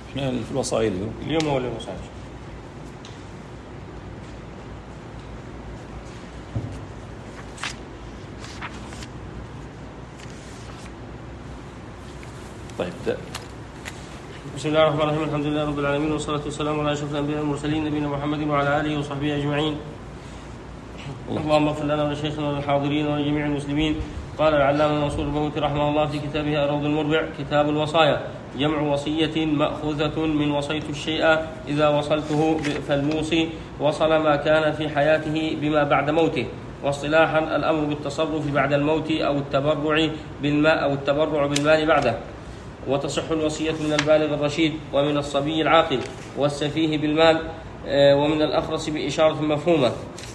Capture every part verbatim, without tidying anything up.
احنا في الوصايا اليوم اليوم هو الوصايا. طيب ده. بسم الله الرحمن الرحيم. الحمد لله رب العالمين، والصلاة والسلام على أشرف الأنبياء والمرسلين نبينا محمد وعلى آله وصحبه أجمعين. اللهم اغفر لنا ولشيخنا وللحاضرين ولجميع المسلمين. قال العلامة منصور البهوتي رحمه الله في كتابه الروض المربع: كتاب الوصايا جمع وصية مأخوذة من وصيت الشيء إذا وصلته، فالموصي وصل ما كان في حياته بما بعد موته. واصطلاحا الأمر بالتصرف بعد الموت أو التبرع بالماء أو التبرع بالمال بعده. وتصح الوصية من البالغ الرشيد ومن الصبي العاقل والسفيه بالمال ومن الأخرس بإشارة مفهومة،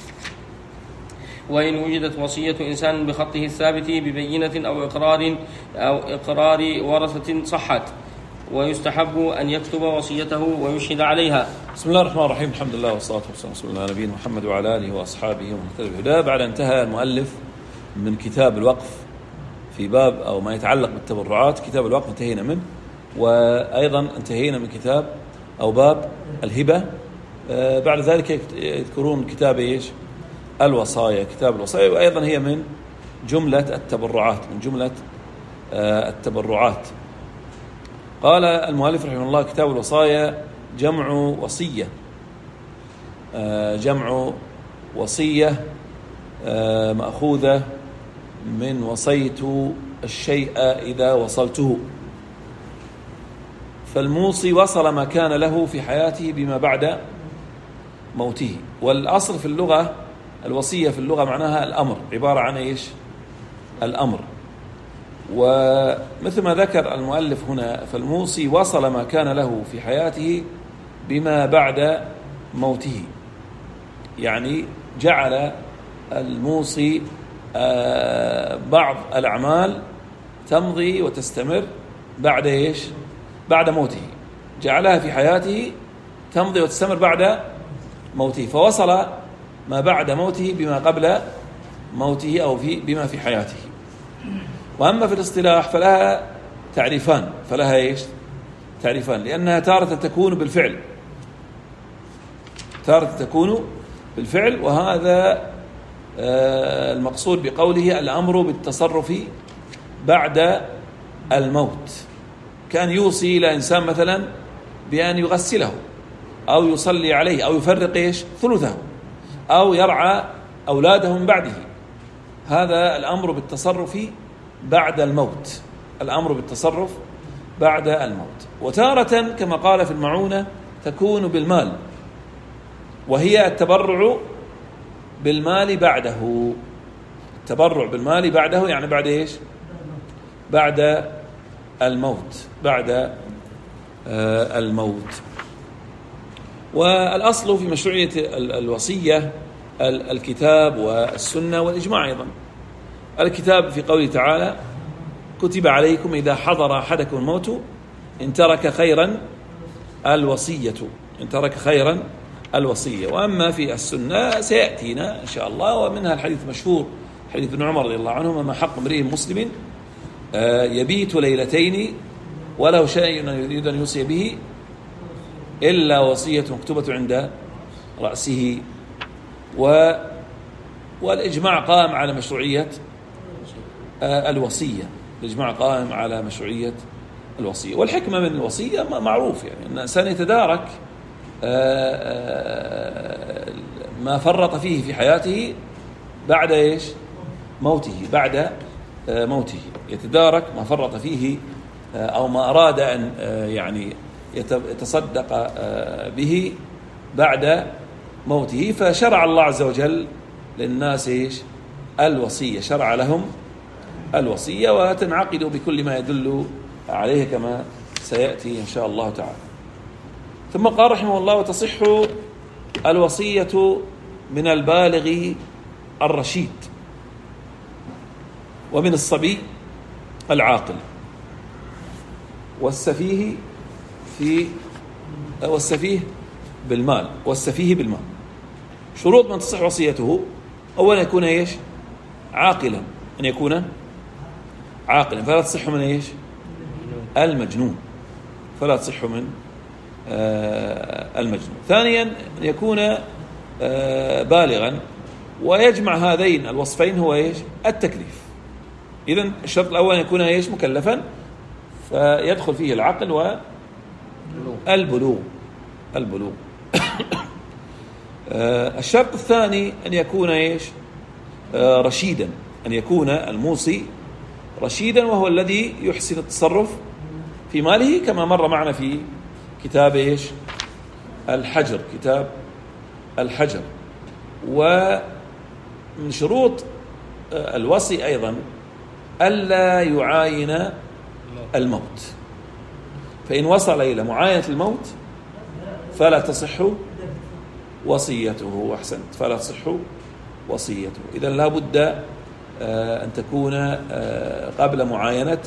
وإن وجدت وصية إنسان بخطه الثابت ببينة أو إقرار أو إقرار ورثة صحت. ويستحب أن يكتب وصيته ويشهد عليها. بسم الله الرحمن الرحيم. الحمد لله والصلاة والسلام على نبينا محمد وعلى آله وأصحابه ومن اهتدى بهداه. بعد انتهى المؤلف من كتاب الوقف في باب أو ما يتعلق بالتبرعات. كتاب الوقف انتهينا منه، وأيضا انتهينا من كتاب أو باب الهبة. آه بعد ذلك يذكرون كتاب إيش؟ الوصايا. كتاب الوصايا وأيضا هي من جملة التبرعات، من جملة آه التبرعات. قال المؤلف رحمه الله: كتاب الوصايا جمع وصية. آه جمع وصية آه مأخوذة من وصيت الشيء إذا وصلته، فالموصي وصل ما كان له في حياته بما بعد موته. والأصل في اللغة الوصية في اللغة معناها الأمر، عبارة عن إيش؟ الأمر. ومثل ما ذكر المؤلف هنا، فالموصي وصل ما كان له في حياته بما بعد موته، يعني جعل الموصي بعض الأعمال تمضي وتستمر بعد إيش؟ بعد موته. جعلها في حياته تمضي وتستمر بعد موته، فوصل ما بعد موته بما قبل موته أو في بما في حياته. وأما في الاصطلاح فلها تعريفان، فلها إيش؟ تعريفان، لأنها تارة تكون بالفعل، تارة تكون بالفعل، وهذا المقصود بقوله الأمر بالتصرف بعد الموت. كان يوصي إلى إنسان مثلا بأن يغسله أو يصلي عليه أو يفرق إيش؟ ثلثه أو يرعى أولاده من بعده. هذا الأمر بالتصرف بعد الموت، الأمر بالتصرف بعد الموت. وتارة كما قال في المعونة تكون بالمال، وهي التبرع بالمال بعده. التبرع بالمال بعده يعني بعد إيش؟ بعد الموت، بعد آه الموت. والأصل في مشروعية الوصية الكتاب والسنة والإجماع أيضا. الكتاب في قوله تعالى: كتب عليكم إذا حضر أحدكم الموت إن ترك خيرا الوصية، إن ترك خيرا الوصية. وأما في السنة سيأتينا إن شاء الله، ومنها الحديث مشهور حديث ابن عمر رضي الله عنهما: ما حق امرئ مسلم يبيت ليلتين وله شيء يريد أن يوصي به إلا وصية مكتوبة عند رأسه. و والإجماع قائم على مشروعية الوصية، الإجماع قائم على مشروعية الوصية. والحكمة من الوصية معروف، يعني أن الإنسان يتدارك ما فرط فيه في حياته بعد إيش؟ موته، بعد موته يتدارك ما فرط فيه أو ما أراد أن يعني يتصدق به بعد موته. فشرع الله عز وجل للناس إيش؟ الوصية، شرع لهم الوصية، وتنعقد بكل ما يدل عليه كما سيأتي إن شاء الله تعالى. ثم قال رحمه الله: وتصح الوصية من البالغ الرشيد ومن الصبي العاقل والسفيه في والسفيه بالمال والسفيه بالمال. شروط من تصح وصيته: أولا يكون إيش؟ عاقلا، أن يكون عاقلا، فلا تصح من إيش؟ المجنون، فلا تصح من المجنون. ثانيا أن يكون بالغا، ويجمع هذين الوصفين هو إيش؟ التكليف. إذن الشرط الأول أن يكون إيش؟ مكلفا، فيدخل فيه العقل والبلوغ البلوغ الشرط الثاني أن يكون إيش؟ رشيدا، أن يكون الموصي رشيدا، وهو الذي يحسن التصرف في ماله، كما مر معنا في كتاب إيش؟ الحجر، كتاب الحجر. ومن شروط الوصي أيضا ألا يعاين الموت، فإن وصل إلى معاينة الموت فلا تصح وصيته. أحسنت، فلا تصح وصيته. إذن لا بد أن تكون قبل معاينة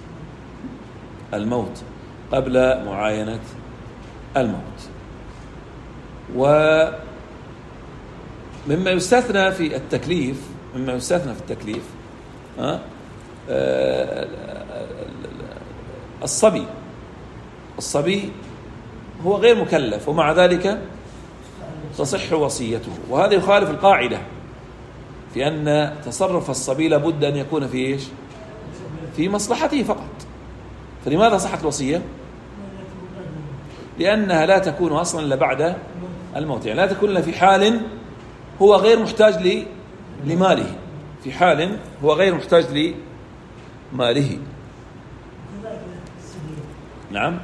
الموت قبل معاينة الموت. ومما يستثنى في التكليف مما يستثنى في التكليف الصبي الصبي هو غير مكلف، ومع ذلك تصح وصيته. وهذا يخالف القاعدة في أن تصرف الصبي لابد أن يكون في إيش؟ في مصلحته فقط. فلماذا صحت الوصية؟ لأنها لا تكون أصلا إلا بعد الموت، يعني لا تكون إلا في حال هو غير محتاج لماله، في حال هو غير محتاج لماله. نعم.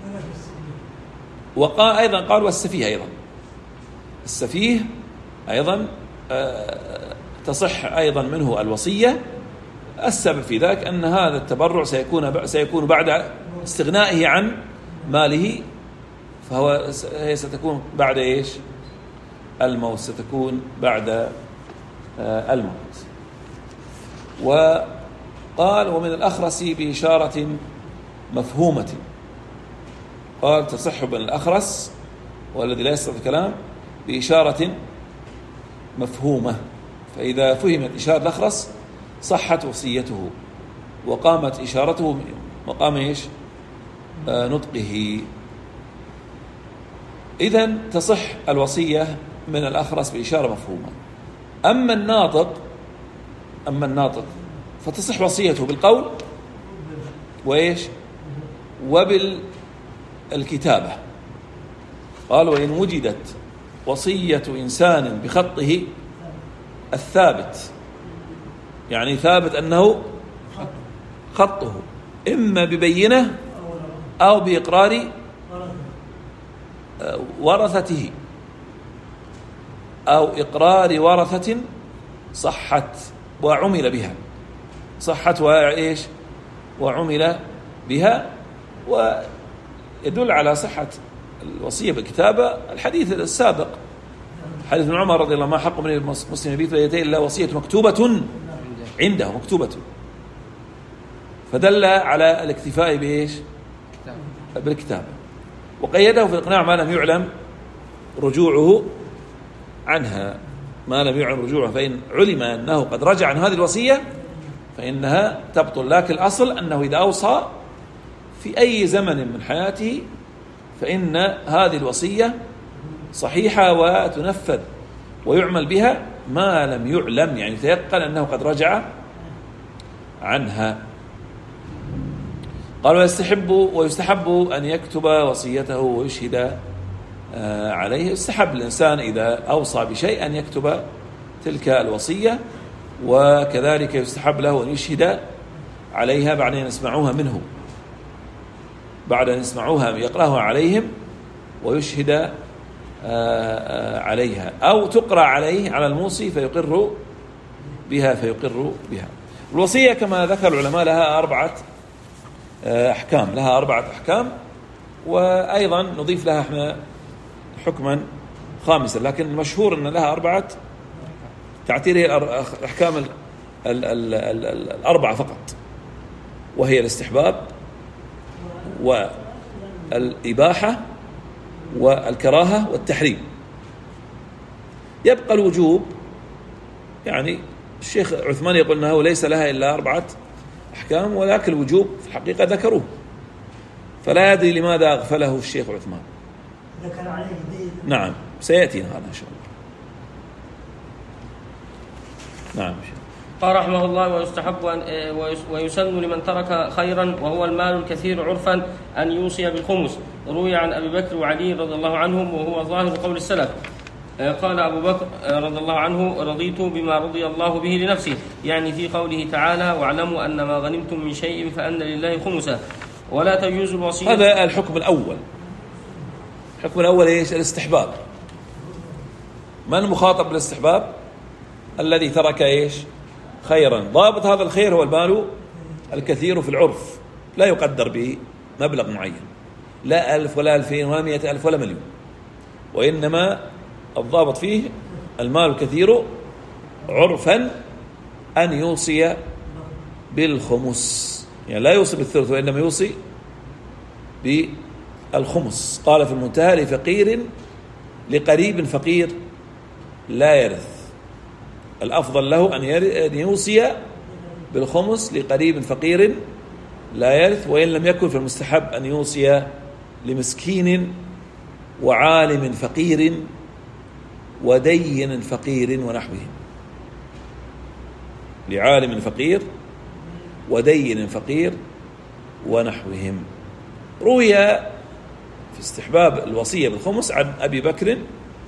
وقال أيضا قال والسفيه أيضا السفيه أيضا تصح أيضا منه الوصية. السبب في ذلك أن هذا التبرع سيكون سيكون بعد استغنائه عن ماله، فهو هي ستكون بعد إيش؟ الموت، ستكون بعد الموت. وقال ومن الأخرس بإشارة مفهومة، قال تصح من الأخرس والذي لا يستطيع الكلام بإشارة مفهومة، فإذا فهمت إشارة الأخرس صحت وصيته وقامت إشارته مقام إيش؟ آه نطقه. إذن تصح الوصية من الأخرس بإشارة مفهومة. أما الناطق أما الناطق فتصح وصيته بالقول وإيش؟ وبالكتابة. قال وإن وجدت وصية إنسان بخطه الثابت، يعني ثابت أنه خطه إما ببينة أو بإقرار ورثته أو إقرار ورثة، صحت وعمل بها صحت وإيش وعمل بها. ويدل على صحة الوصية بالكتابة الحديث السابق، حديث ابن عمر رضي الله عنه: ما حق من المسلم يبيت ليلتين إلا وصية مكتوبة عنده، مكتوبة. فدل على الاكتفاء بإيش؟ بالكتابة. وقيده في الإقناع ما لم يعلم رجوعه عنها، ما لم يعلم رجوعه، فإن علم أنه قد رجع عن هذه الوصية فإنها تبطل. لكن الأصل أنه إذا أوصى في أي زمن من حياته فإن هذه الوصية صحيحة وتنفذ ويعمل بها ما لم يعلم، يعني تيقن أنه قد رجع عنها. قال ويستحب ويستحب أن يكتب وصيته ويشهد عليه. يستحب الإنسان إذا أوصى بشيء أن يكتب تلك الوصية، وكذلك يستحب له أن يشهد عليها بعد أن يسمعوها منه، بعد أن يسمعوها يقرأها عليهم ويشهد عليها، أو تقرأ عليه على الموصي فيقر بها فيقر بها. الوصية كما ذكر العلماء لها أربعة أحكام لها أربعة أحكام وأيضا نضيف لها احنا حكما خامسا، لكن المشهور أن لها أربعة تعتير هي الأحكام ال ال ال ال ال الأربعة فقط، وهي الاستحباب والإباحة والكراهة والتحريم. يبقى الوجوب، يعني الشيخ عثمان يقول أنه ليس لها إلا أربعة أحكام، ولكن الوجوب في الحقيقة ذكروه، فلا يدري لماذا أغفله الشيخ عثمان. ذكر عليه دين. نعم سيأتينا هذا إن شاء الله. نعم. قال رحمه الله: ويستحب أن ويسن لمن ترك خيرا وهو المال الكثير عرفا أن يوصي بالخمس. روي عن أبي بكر وعلي رضي الله عنهم وهو ظاهر قول السلف. قال أبو بكر رضي الله عنه: رضيت بما رضي الله به لنفسه، يعني في قوله تعالى: واعلموا أن ما غنمتم من شيء فأن لله خمسه. ولا تجوز الوصية. هذا الحكم الأول. الحكم الأول إيش؟ الاستحباب. من المخاطب بالاستحباب؟ الذي ترك إيش؟ خيرا. ضابط هذا الخير هو المال الكثير في العرف، لا يقدر بمبلغ معين، لا ألف ولا ألفين ولا مئة ألف ولا مليون، وإنما الضابط فيه المال الكثير عرفا أن يوصي بالخمس، يعني لا يوصي بالثلث وإنما يوصي بالخمس. قال في المنتهى: لفقير لقريب فقير لا يرث، الأفضل له أن يوصي بالخمس لقريب فقير لا يرث، وإن لم يكن فالمستحب أن يوصي لمسكين وعالم فقير ودين فقير ونحوهم. لعالم فقير ودين فقير ونحوهم. روي في استحباب الوصية بالخمس عن أبي بكر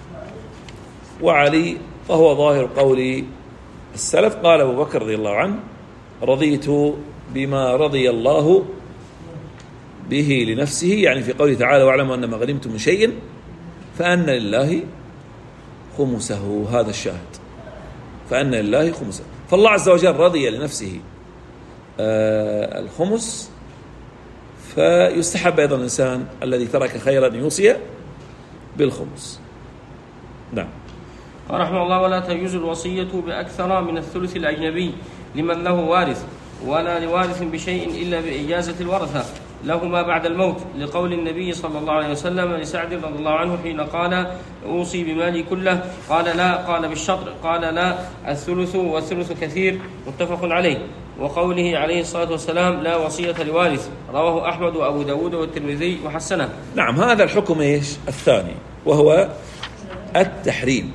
وعلي، فهو ظاهر قول السلف. قال أبو بكر رضي الله عنه: رضيت بما رضي الله به لنفسه، يعني في قوله تعالى: واعلموا أن ما غنمتم من شيء فأن لله خمسه. هذا الشاهد، فأن لله خمسه. فالله عز وجل رضي لنفسه آه الخمس، فيستحب أيضا الإنسان الذي ترك خيرا يوصي بالخمس. نعم. قال رحمه الله: ولا تجوز الوصية بأكثر من الثلث الأجنبي لمن له وارث، ولا لوارث بشيء إلا بإجازة الورثة لهما بعد الموت، لقول النبي صلى الله عليه وسلم لسعد رضي الله عنه حين قال: أوصي بمالي كله، قال: لا. قال: بالشطر، قال: لا. الثلث والثلث كثير، متفق عليه. وقوله عليه الصلاة والسلام: لا وصية لوارث، رواه أحمد وأبو داود والترمذي وحسنه. نعم. هذا الحكم إيش؟ الثاني، وهو التحريم،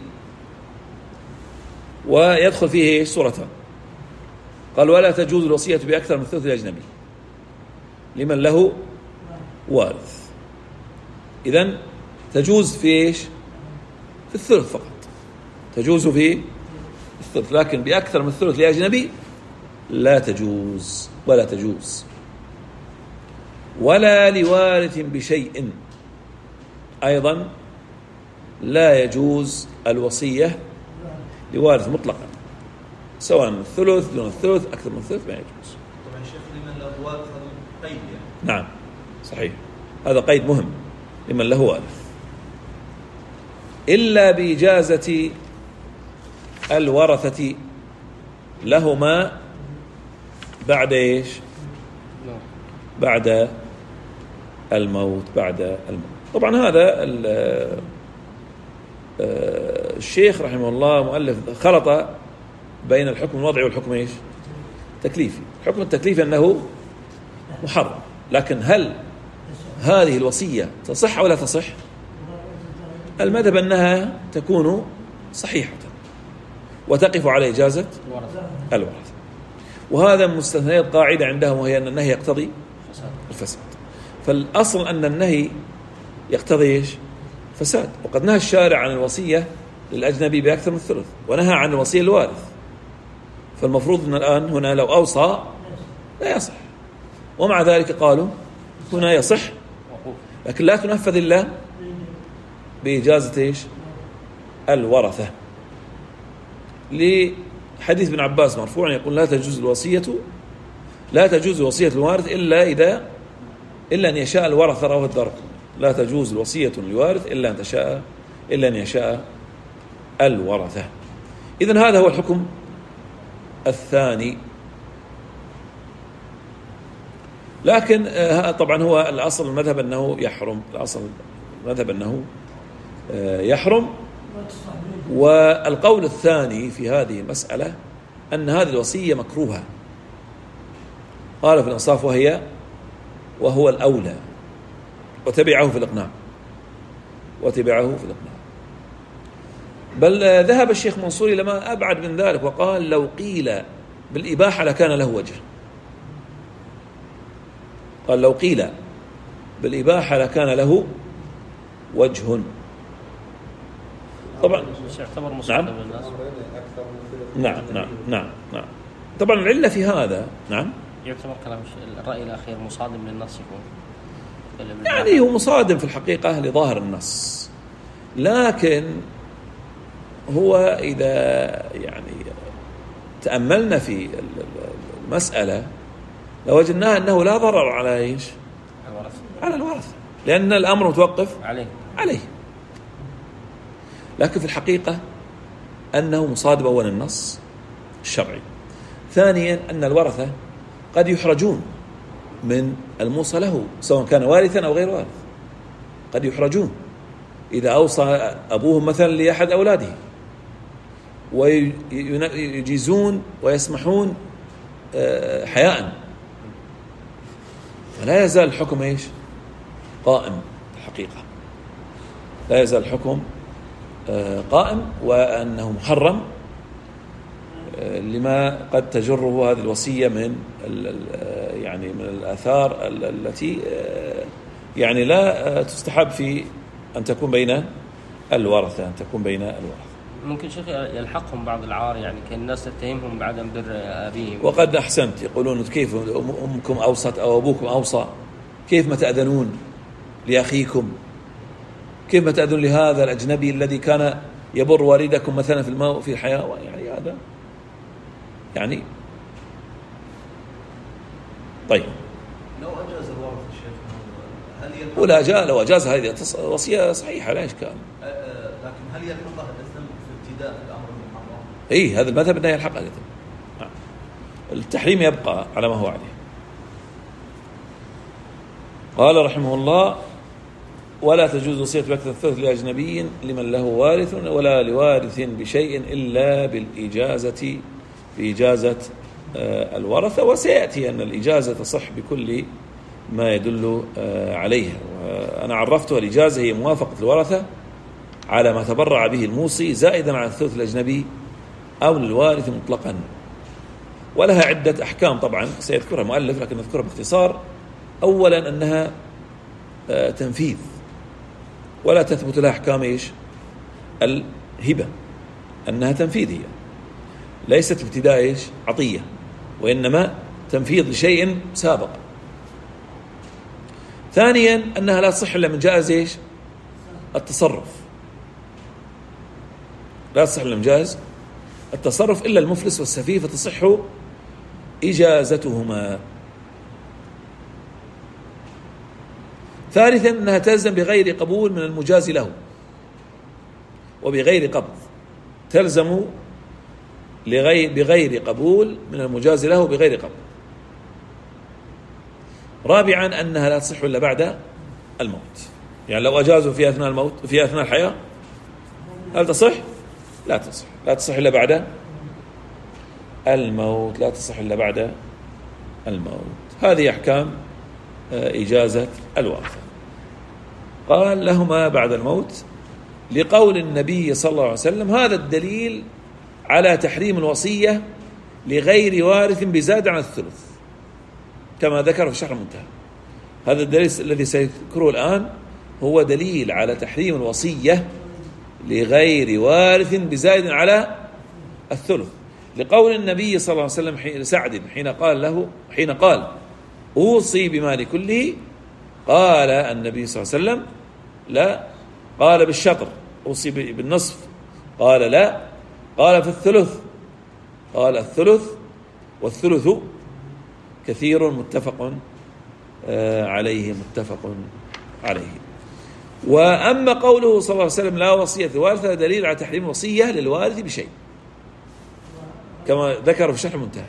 ويدخل فيه صورتان. قال: ولا تجوز الوصية بأكثر من الثلث الأجنبي لمن له وارث. إذن تجوز في إيش؟ في الثلث فقط، تجوز في الثلث، لكن بأكثر من الثلث لأجنبي لا تجوز، ولا تجوز. ولا لوارث بشيء، أيضا لا يجوز الوصية لوارث مطلقا، سواء الثلث دون الثلث أكثر من الثلث ما يجوز. طبعا شيخ لمن له وارث قيد يعني. نعم صحيح، هذا قيد مهم، لمن له وارث، إلا بإجازة الورثة لهما بعد إيش؟ بعد الموت. بعد الموت. طبعا هذا الشيخ رحمه الله مؤلف خلط بين الحكم الوضعي والحكم إيش؟ تكليفي. الحكم التكليفي أنه محرم، لكن هل هذه الوصية تصح ولا تصح؟ المذهب أنها تكون صحيحة وتقف على إجازة الورثة، وهذا مستثنيات قاعدة عندهم، وهي أن النهي يقتضي الفساد. فالأصل أن النهي يقتضي إيش؟ فساد. وقد نهى الشارع عن الوصية للأجنبي بأكثر من الثلث، ونهى عن الوصية للوارث، فالمفروض أن الآن هنا لو أوصى لا يصح، ومع ذلك قالوا هنا يصح، لكن لا تنفذ إلا بإجازة إيش؟ الورثة، لحديث ابن عباس مرفوعا يقول: لا تجوز الوصية لا تجوز وصية الوارث إلا إذا إلا أن يشاء الورثة، رواه الدارقطني. لا تجوز وصية للوارث إلا أن تشاء إلا أن يشاء الورثة. إذن هذا هو الحكم الثاني. لكن طبعا هو الأصل المذهب أنه يحرم، الأصل المذهب أنه يحرم. والقول الثاني في هذه المسألة أن هذه الوصية مكروهة، قال في الإنصاف وهي وهو الأولى، وتبعه في الإقناع. وتبعه في الإقناع. بل ذهب الشيخ منصور إلى ما أبعد من ذلك وقال لو قيل بالإباحة لكان له وجه. قال لو قيل بالإباحة لكان له وجه. طبعا يعتبر نعم نعم نعم نعم نعم طبعا العلة في هذا نعم يعتبر كلام الرأي الأخير مصادم للنص يكون يعني هو مصادم في الحقيقة لظاهر النص، لكن هو إذا يعني تأملنا في المسألة لوجدناها أنه لا ضرر على إيش؟ الورث. على الورث، لأن الأمر متوقف عليه عليه. لكن في الحقيقة أنه مصادم أولا النص الشرعي، ثانيا أن الورثة قد يحرجون من الموصى له سواء كان وارثا أو غير وارث، قد يحرجون إذا أوصى أبوهم مثلا لأحد أولاده ويجيزون ويسمحون حياء، فلا يزال الحكم إيش؟ قائم. الحقيقة لا يزال الحكم قائم، وأنه محرم لما قد تجره هذه الوصية من يعني من الآثار التي يعني لا تستحب في أن تكون بين الورثة، أن تكون بين الورثة. ممكن شيخ يلحقهم بعض العار، يعني كان الناس تتهمهم بعدم بر أبيهم. وقد أحسنت، يقولون كيف أمكم أوصت أو أبوكم أوصى، كيف ما تأذنون لأخيكم، كيف ما تأذن لهذا الأجنبي الذي كان يبر والدكم مثلا في الماء في الحياة، يعني هذا يعني طيب. لو أجاز الورث الشيخ هل يلحق؟ ولا جاء لو أجاز هذه وصية صحيحة لا إشكال، لكن هل يلحقها الإثم في ابتداء الأمر المحرم؟ إيه هذا المذهب أنه يلحقها الإثم. التحريم يبقى على ما هو عليه. قال رحمه الله: ولا تجوز وصية بأكثر الثلث لأجنبي لمن له وارث ولا لوارث بشيء إلا بالإجازة بإجازة الورثة. وسيأتي أن الإجازة تصح بكل ما يدل عليها. وأنا عرفتها الإجازة هي موافقة الورثة على ما تبرع به الموصي زائدا على الثلث الأجنبي أو للوارث مطلقا، ولها عدة أحكام طبعا سيذكرها المؤلف لكن نذكرها باختصار. أولا أنها تنفيذ ولا تثبت لها أحكام إيش؟ الهبة، أنها تنفيذية ليست ابتداء إيش؟ عطية، وإنما تنفيذ لشيء سابق. ثانيا أنها لا تصح إلا من جائز إيش؟ التصرف، لا تصح إلا من جائز التصرف إلا المفلس والسفيه فتصح إجازتهما. ثالثا أنها تلزم بغير قبول من المجاز له وبغير قبض، تلزم لغير بغير قبول من المجاز له وبغير قبض. رابعا أنها لا تصح إلا بعد الموت، يعني لو أجازوا في أثناء الموت في أثناء الحياة هل تصح؟ لا تصح، لا تصح إلا بعد الموت، لا تصح إلا بعد الموت. هذه أحكام إجازة الورثة. قال: لهما بعد الموت لقول النبي صلى الله عليه وسلم: هذا الدليل على تحريم الوصية لغير وارث بزاد عن الثلث، كما ذكر في شرح المنتهى. هذا الدليل الذي سيذكره الآن هو دليل على تحريم الوصية لغير وارث بزاد على الثلث، لقول النبي صلى الله عليه وسلم لسعد حين قال له حين قال: أوصي بمال كله، قال النبي صلى الله عليه وسلم: لا. قال: بالشطر. أوصي بالنصف، قال: لا. قال: في الثلث، قال: الثلث، والثلث كثير متفق عليه متفق عليه. وأما قوله صلى الله عليه وسلم: لا وصية للوارث، دليل على تحريم الوصية للوارث بشيء، كما ذكر في شرح المنتهى.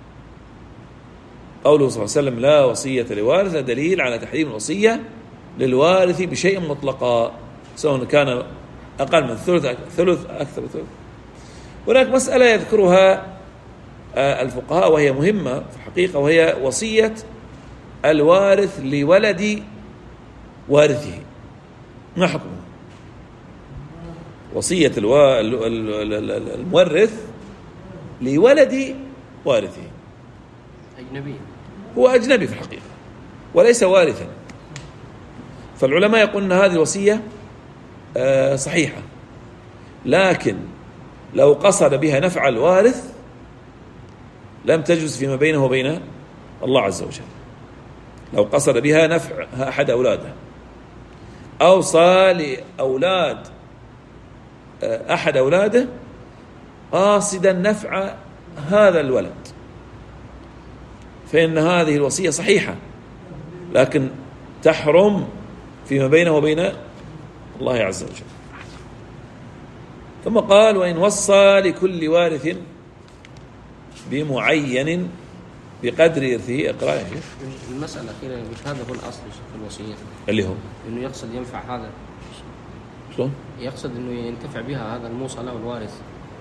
قوله صلى الله عليه وسلم: لا وصية لوارث، دليل على تحريم الوصية للوارث بشيء مطلقا، سواء كان أقل من ثلث ثلث أكثر من ثلث. هناك مسألة يذكرها الفقهاء وهي مهمة في الحقيقة، وهي وصية الوارث لولد وارثه، ما حكمه؟ وصية الوا... المورث لولد وارثه أجنبي، هو أجنبي في الحقيقة وليس وارثا. فالعلماء يقولون أن هذه الوصية صحيحة، لكن لو قصد بها نفع الوارث لم تجوز فيما بينه وبين الله عز وجل. لو قصد بها نفع أحد أولاده، أوصى لأولاد أحد أولاده قاصدا نفع هذا الولد، فإن هذه الوصية صحيحة، لكن تحرم فيما بينه وبين الله عز وجل. ثم قال: وإن وصى لكل وارث بمعين بقدر إرثه. اقرأ يا شيخ. المسألة الأخيرة مش هذا هو الأصل في الوصية، اللي هو إنه يقصد ينفع هذا. شلون؟ يقصد إنه ينتفع بها هذا الموصى له الوارث.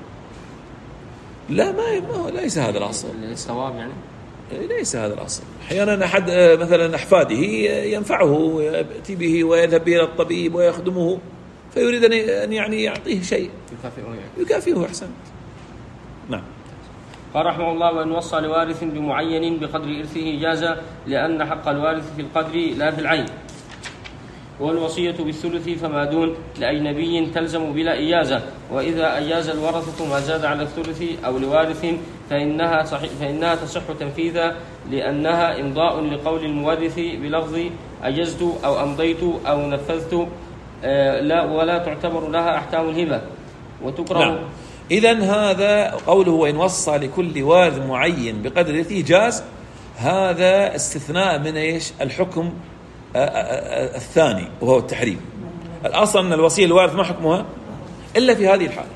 لا ما, ما ليس هذا الأصل. الصواب يعني ليس هذا الأصل. أحيانا أحد مثلا أحفاده ينفعه، يأتي به ويذهب به إلى الطبيب ويخدمه، فيريد أن يعني يعطيه شيء يكافئه يعني. يكافئه. أحسنت. نعم. قال رحمه الله: وإن وصى لوارث بمعين بقدر إرثه جاز، لأن حق الوارث في القدر لا في العين. والوصية بالثلث فما دون لأجنبي تلزم بلا إجازة، وإذا أجاز الورثة ما زاد على الثلث أو لوارث فإنها, فإنها تصح تنفيذا، لأنها إمضاء لقول المورث بلفظ أجزت أو أمضيت أو نفذت، لا ولا تعتبر لها أحكام الهبة وتكره. نعم. إذن هذا قوله: وإن وصى لكل وارث معين بقدر إرثه جاز، هذا استثناء من إيش؟ الحكم الثاني وهو التحريم. الأصل أن الوصية للوارث ما حكمها إلا في هذه الحالة،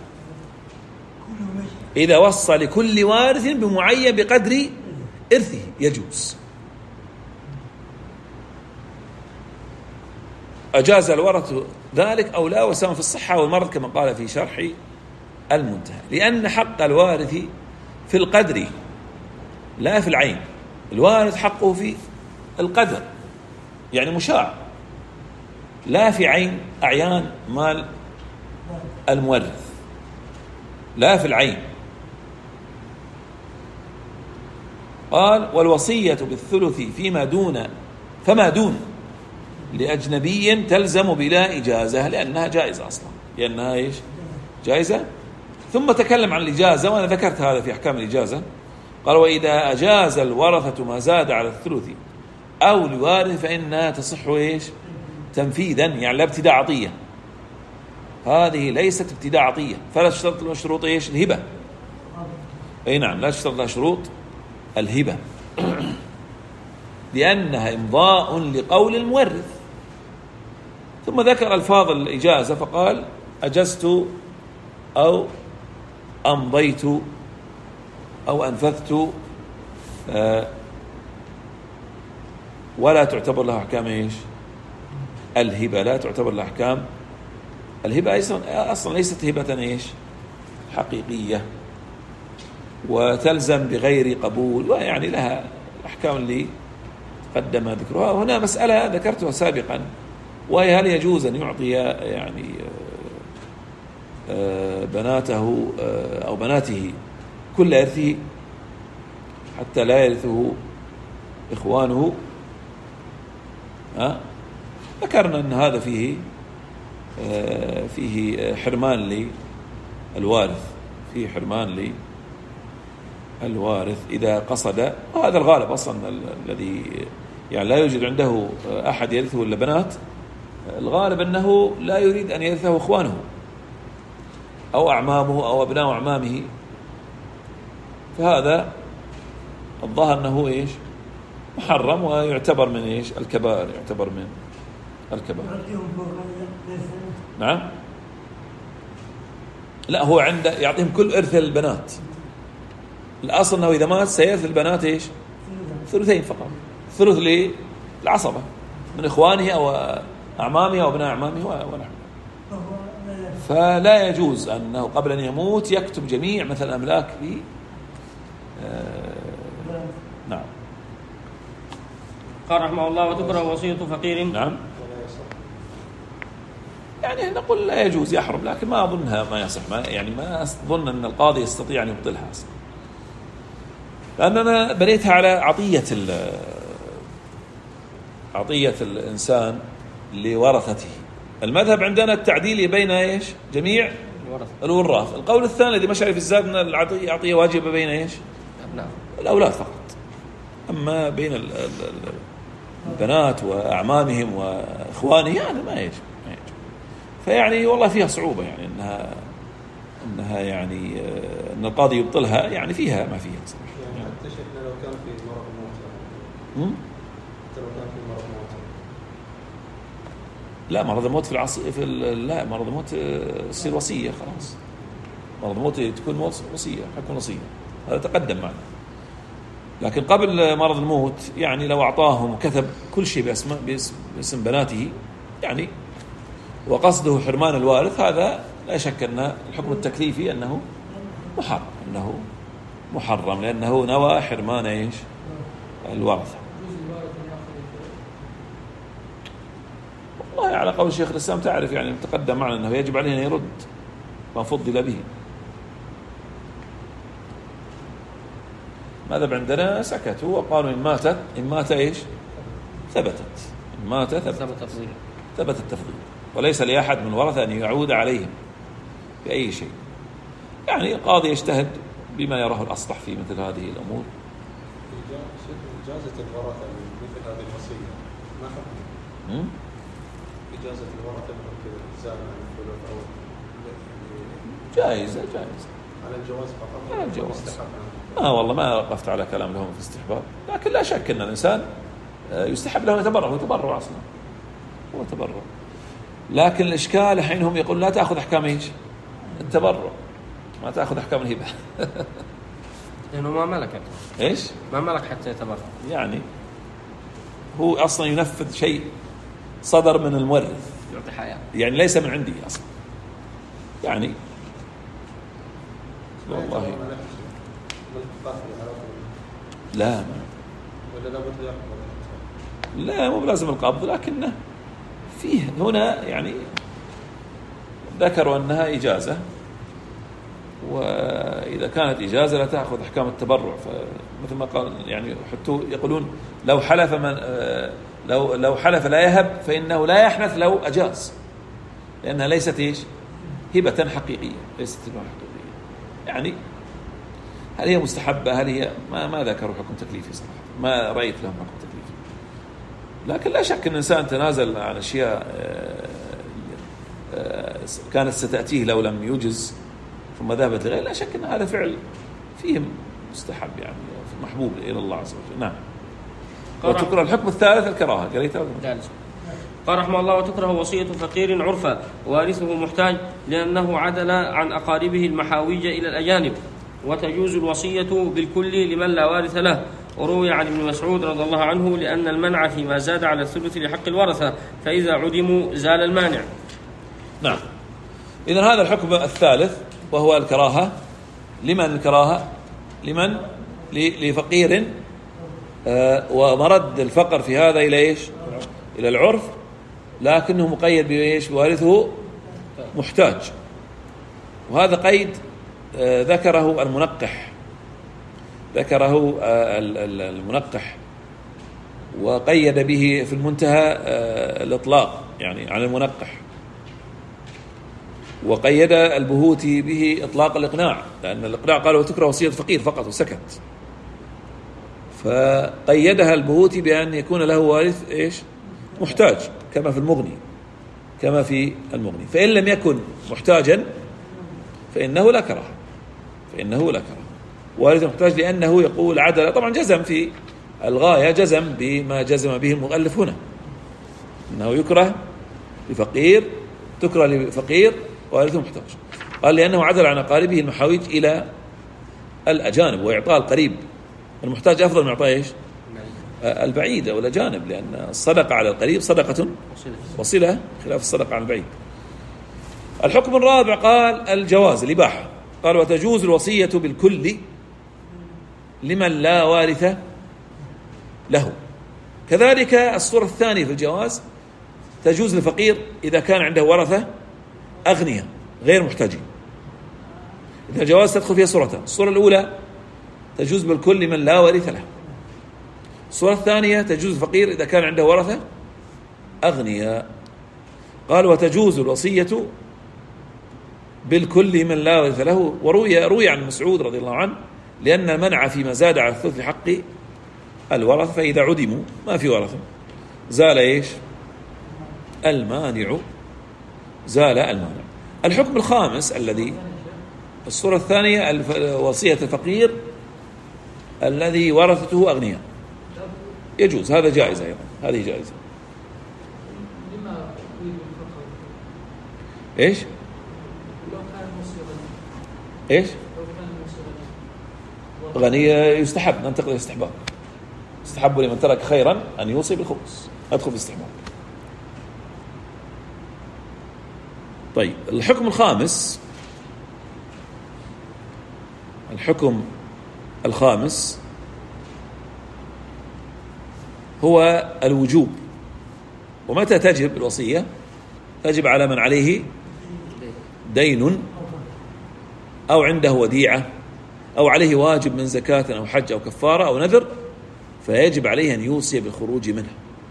إذا وصى لكل وارث بمعين بقدر إرثه يجوز. أجاز الورث ذلك أو لا، وسواء في الصحة والمرض كما قال في شرح المنتهى، لأن حق الوارث في القدر لا في العين. الوارث حقه في القدر يعني مشاع، لا في عين أعيان مال المورث، لا في العين. قال: والوصية بالثلث فيما دون فما دون لأجنبي تلزم بلا إجازة، لأنها جائزة أصلا، لأنها إيش؟ جائزة. ثم تكلم عن الإجازة، وأنا ذكرت هذا في أحكام الإجازة. قال: وإذا أجاز الورثة ما زاد على الثلث أو لوارث فإنها تصح إيش؟ تنفيذا، يعني لا ابتداء عطية. هذه ليست ابتداء عطية، فلا تشترط لها شروط إيش؟ الهبة. أي نعم، لا تشترط لها شروط الهبة، لأنها إمضاء لقول المورث. ثم ذكر ألفاظ الإجازة فقال: أجزت أو أمضيت أو أنفذت، آه ولا تعتبر لها أحكام إيش؟ الهبة. لا تعتبر لها أحكام الهبة، أصلا ليست هبة إيش؟ حقيقية، وتلزم بغير قبول، ويعني لها الأحكام اللي قدم ذكرها. هنا مسألة ذكرتها سابقا، وهي هل يجوز أن يعطي يعني بناته أو بناته كل إرثه حتى لا يرثه إخوانه؟ ها؟ ذكرنا أن هذا فيه فيه حرمان للوارث، فيه حرمان للوارث إذا قصد، وهذا الغالب أصلا الذي يعني لا يوجد عنده أحد يرثه إلا بنات، الغالب أنه لا يريد أن يرثه إخوانه أو أعمامه أو أبناء أعمامه، فهذا الظاهر أنه إيش؟ محرم، ويعتبر من إيش؟ الكبائر، يعتبر من الكبائر. نعم. لا، هو عنده يعطيهم كل إرث البنات. الأصل أنه إذا مات سيرث البنات إيش؟ ثلثين فقط، ثلث للعصبة من إخوانه أو أعمامه أو أبناء أعمامه ونحن. فلا يجوز أنه قبل أن يموت يكتب جميع مثل أملاك لي. آه نعم. قال رحمه الله: وتكره وصية فقير. نعم. يعني نقول لا يجوز يحرم، لكن ما أظنها ما يصح، ما يعني ما أظن أن القاضي يستطيع أن يبطلها أصلا، لأننا بنيتها على عطية عطية الإنسان لورثته. المذهب عندنا التعديل بين إيش؟ جميع الوراث. القول الثاني الذي مشى في الزاد أن العطية عطية واجبة بين إيش؟ الأولاد فقط، أما بين البنات وأعمامهم وإخوانهم يعني ما يجب. فيعني والله فيها صعوبة، يعني أنها أنها يعني أن القاضي يبطلها، يعني فيها ما فيها صراحة. يعني حتى شيخنا لو كان في مرض موت، حتى لو كان في مرض موت، لا مرض الموت في العصي في لا مرض الموت تصير وصية خلاص. مرض الموت تكون موت وصية، حكم وصية، هذا تقدم معنا. لكن قبل مرض الموت يعني لو أعطاهم وكتب كل شيء باسم باسم بناته يعني وقصده حرمان الوارث، هذا لا شك أن الحكم التكليفي أنه محرم، أنه محرم لأنه نوى حرمان إيش؟ الورثة. والله على قول شيخ الإسلام تعرف يعني تقدم معنا أنه يجب عليه أن يرد ما فضل به. ماذا عندنا؟ سكتوا وقالوا إن ماتت إن مات إيش؟ ثبتت إن مات ثبت ثبت التفضيل، وليس لأحد من الورثة أن يعود عليهم بأي شيء. يعني القاضي يجتهد بما يراه الأصلح في مثل هذه الأمور. إجازة الورثة من مثل هذه الوصية ما حكم؟ إجازة الورثة من كذا زاد عن الثلث أو جائزة جائزة على الجواز فقط؟ على الجواز. ما والله ما وقفت على كلام لهم في استحباب، لكن لا شك أن الإنسان يستحب له يتبرع، هو تبرع أصلا، هو تبرع. لكن الإشكال حين هم يقول لا تأخذ أحكام إيش؟ التبرع، ما تأخذ أحكام الهبة. لأنه ما ملك إيش؟ ما ملك حتى يتبرع، يعني هو أصلا ينفذ شيء صدر من المورث، يعطي حياة، يعني ليس من عندي أصلا. يعني والله لا ما لا مو بلازم القبض، لكنه فيه هنا يعني ذكروا أنها إجازة، وإذا كانت إجازة لا تأخذ أحكام التبرع. فمثل ما قال يعني حتى يقولون لو حلف من لو لو حلف لا يهب فإنه لا يحنث لو أجاز، لأنها ليست إيش؟ هبة حقيقية، ليست هبة حقيقية. يعني هل هي مستحبة؟ هل هي ما ما ذكروا حكم تكليفي صراحة، ما رأيت لهم حكم تكليفي. لكن لا شك أن الإنسان تنازل عن أشياء كانت ستأتيه لو لم يجز ثم ذهبت لغيره، لا شك أن هذا فعل فيه مستحب يعني محبوب إلى الله عز وجل. نعم. وتكره الحكم الثالث الكراهة. قريتها؟ قال رحمه الله: وتكره وصية فقير عرفا وارثه محتاج لأنه عدل عن أقاربه المحاويج إلى الأجانب، وتجوز الوصية بالكل لمن لا وارث له. وروي عن ابن مسعود رضي الله عنه لأن المنع فيما زاد على الثلث لحق الورثة، فإذا عدموا زال المانع. نعم. إذن هذا الحكم الثالث وهو الكراهة. لمن الكراهة؟ لمن؟ لفقير، آه ومرد الفقر في هذا إلى إيش؟ إلى العرف، لكنه مقيد بإيش؟ بوارثه محتاج. وهذا قيد آه ذكره المنقح ذكره آه المنقح وقيد به في المنتهى آه الإطلاق يعني على المنقح، وقيد البهوتي به إطلاق الإقناع، لأن الإقناع قالوا تكره وصية فقير فقط وسكت، فقيدها البهوتي بأن يكون له وارث إيش؟ محتاج، كما في المغني كما في المغني. فإن لم يكن محتاجا فإنه لا كراهة، فإنه لا كراهة وارث محتاج، لأنه يقول عدل. طبعا جزم في الغاية، جزم بما جزم به المؤلف هنا، أنه يكره لفقير، تكره لفقير وارثه محتاج. قال لأنه عدل عن أقاربه المحاويج إلى الأجانب، وإعطاء القريب المحتاج أفضل من إعطاء إيش؟ البعيد أو الأجانب، لأن الصدقة على القريب صدقة وصلة خلاف الصدقة على البعيد. الحكم الرابع قال الجواز، الإباحة. قال وتجوز الوصية بالكل لمن لا وارث له. كذلك الصورة الثانية في الجواز تجوز للفقير إذا كان عنده ورثة أغنياء غير محتاجين. إذا جواز تدخل فيها صورتان: الصورة الأولى تجوز بالكل لمن لا ورث له. الصورة الثانية تجوز الفقير إذا كان عنده ورثة أغنياء. قال: وتجوز الوصية بالكل لمن لا ورث له. وروي روي عن مسعود رضي الله عنه: لأن المنع فيما زاد على الثلث حق الورث، فإذا عدموا ما في ورثة زال إيش؟ المانع، زال المانع. الحكم الخامس الذي الصورة الثانية وصية الفقير الذي ورثته أغنياء، يجوز، هذا جائز أيضا، هذه جائزة. إيش؟ إيش؟ غني يستحب، ننتقل إلى الاستحباب. يستحب لمن ترك خيرا أن يوصي بالخمس، أدخل في الاستحباب. طيب، الحكم الخامس الحكم الخامس هو الوجوب. ومتى تجب الوصية؟ تجب على من عليه دين أو عنده وديعة أو عليه واجب من زكاة أو حج أو كفارة أو نذر، فيجب عليه أن يوصي بالخروج منها.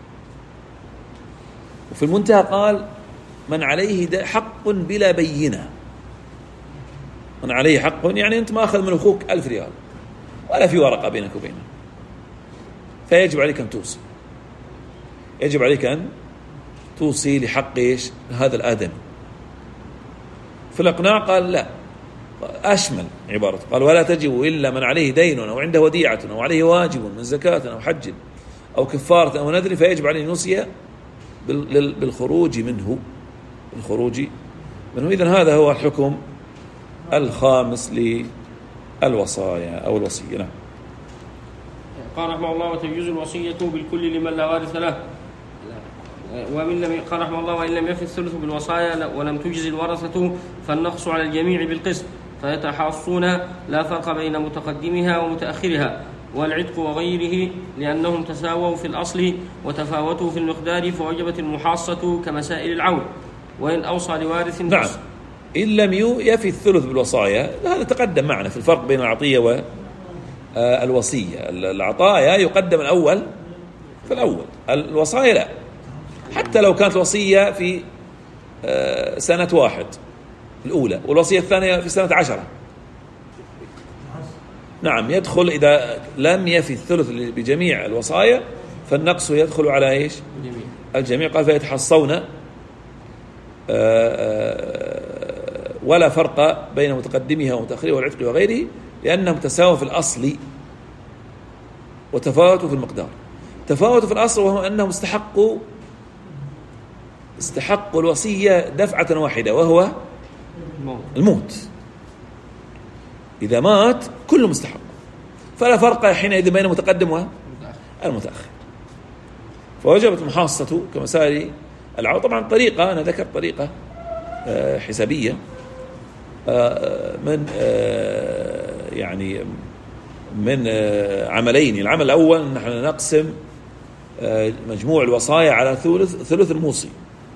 وفي المنتهى قال: من عليه حق بلا بينة. من عليه حق يعني أنت ما أخذ من أخوك ألف ريال ولا في ورقة بينك وبينه، فيجب عليك أن توصي. يجب عليك أن توصي لحق إيش؟ هذا الآدمي. في الإقناع قال لا، أشمل عبارة، قال: ولا تجب إلا من عليه دين أو عنده وديعة أو عليه واجب من زكاة أو حج أو كفارة أو نذر، فيجب عليه أن يوصي بالخروج منه بالخروج منه. إذن هذا هو الحكم الخامس للوصايا أو الوصية. نعم. قال رحمه الله: وتجوز الوصية بالكل لمن لا وارث له. ومن لم قال رحمه الله: وإن لم يفي الثلث بالوصايا ولم تجز الورثة فالنقص على الجميع بالقسط، فيتحاصون لا فرق بين متقدمها ومتأخرها والعتق وغيره، لأنهم تساووا في الأصل وتفاوتوا في المقدار، فوجبت المحاصة كمسائل العون. وإن أوصى لوارث نعم، إن لم يفي الثلث بالوصايا، هذا تقدم معنا في الفرق بين العطية والوصية. العطايا يقدم الأول في الأول، الوصايا لا، حتى لو كانت الوصية في سنة واحد الأولى والوصية الثانية في سنة عشرة، نعم يدخل. إذا لم يفي الثلث بجميع الوصايا فالنقص يدخل على إيش؟ الجميع. قال: فيتحصون ولا فرق بين متقدمها ومتأخرها والعتق وغيره، لأنهم تساووا في الأصل وتفاوتوا في المقدار. تفاوتوا في الأصل وهو أنهم استحقوا استحقوا الوصية دفعة واحدة، وهو الموت. إذا مات كل مستحق، فلا فرق حينئذ بين المتقدم والمتأخر، فوجبت المحاصة كمسائل العون. طبعا طريقة، أنا ذكر طريقة حسابية من يعني من عملين. العمل الأول نحن نقسم مجموع الوصايا على ثلث ثلث الموصي،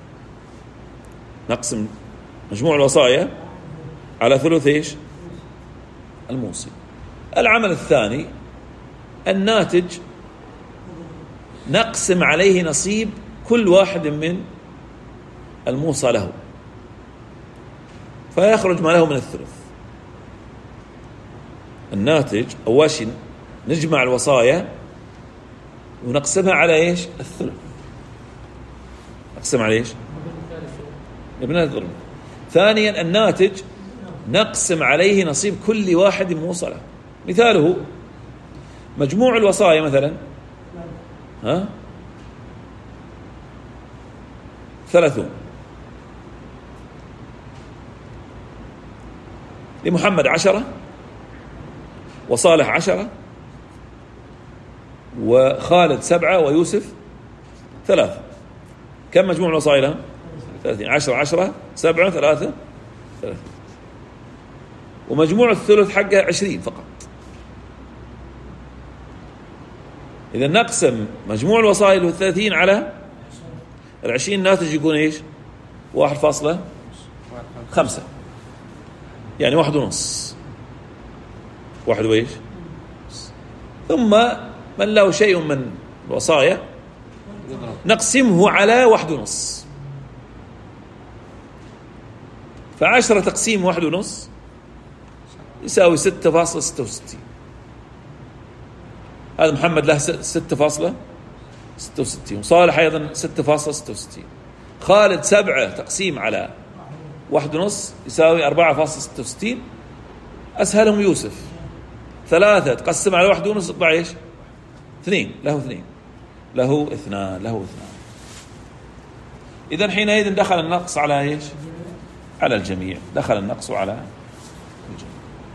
نقسم مجموع الوصايا على ثلث إيش؟ الموصي. العمل الثاني الناتج نقسم عليه نصيب كل واحد من الموصى له، فيخرج ما له من الثلث. الناتج أول شيء نجمع الوصايا ونقسمها على إيش؟ الثلث. نقسم على إيش؟ ابن الثلث. ثانيا الناتج نقسم عليه نصيب كل واحد موصى له. مثاله مجموع الوصايا مثلا ها ثلاثون، لمحمد عشرة وصالح عشرة وخالد سبعة ويوسف ثلاثة. كم مجموع الوصايا لهم؟ ثلاثين. عشرة عشرة سبعة ثلاثة ثلاثة، ومجموع الثلث حقه عشرين فقط. إذا نقسم مجموع الوصايا له ثلاثين على العشرين ناتج يكون إيش؟ واحد فاصلة خمسة، يعني واحد ونص، واحد وإيش. ثم من له شيء من الوصايا نقسمه على واحد ونص، فعشرة تقسيم واحد ونص يساوي ستة فاصلة ستة وستين. هذا محمد له ستة فاصلة ستة وستين، وصالح أيضا ستة فاصلة ستة وستين. خالد سبعة تقسيم على واحد ونص يساوي أربعة فاصلة ستة وستين. أسهلهم يوسف، ثلاثة تقسم على واحد ونص يطلع إيش؟ اثنين، له اثنين، له اثنان، له اثنان. إذن حينئذ دخل النقص على إيش؟ على الجميع، دخل النقص على الجميع.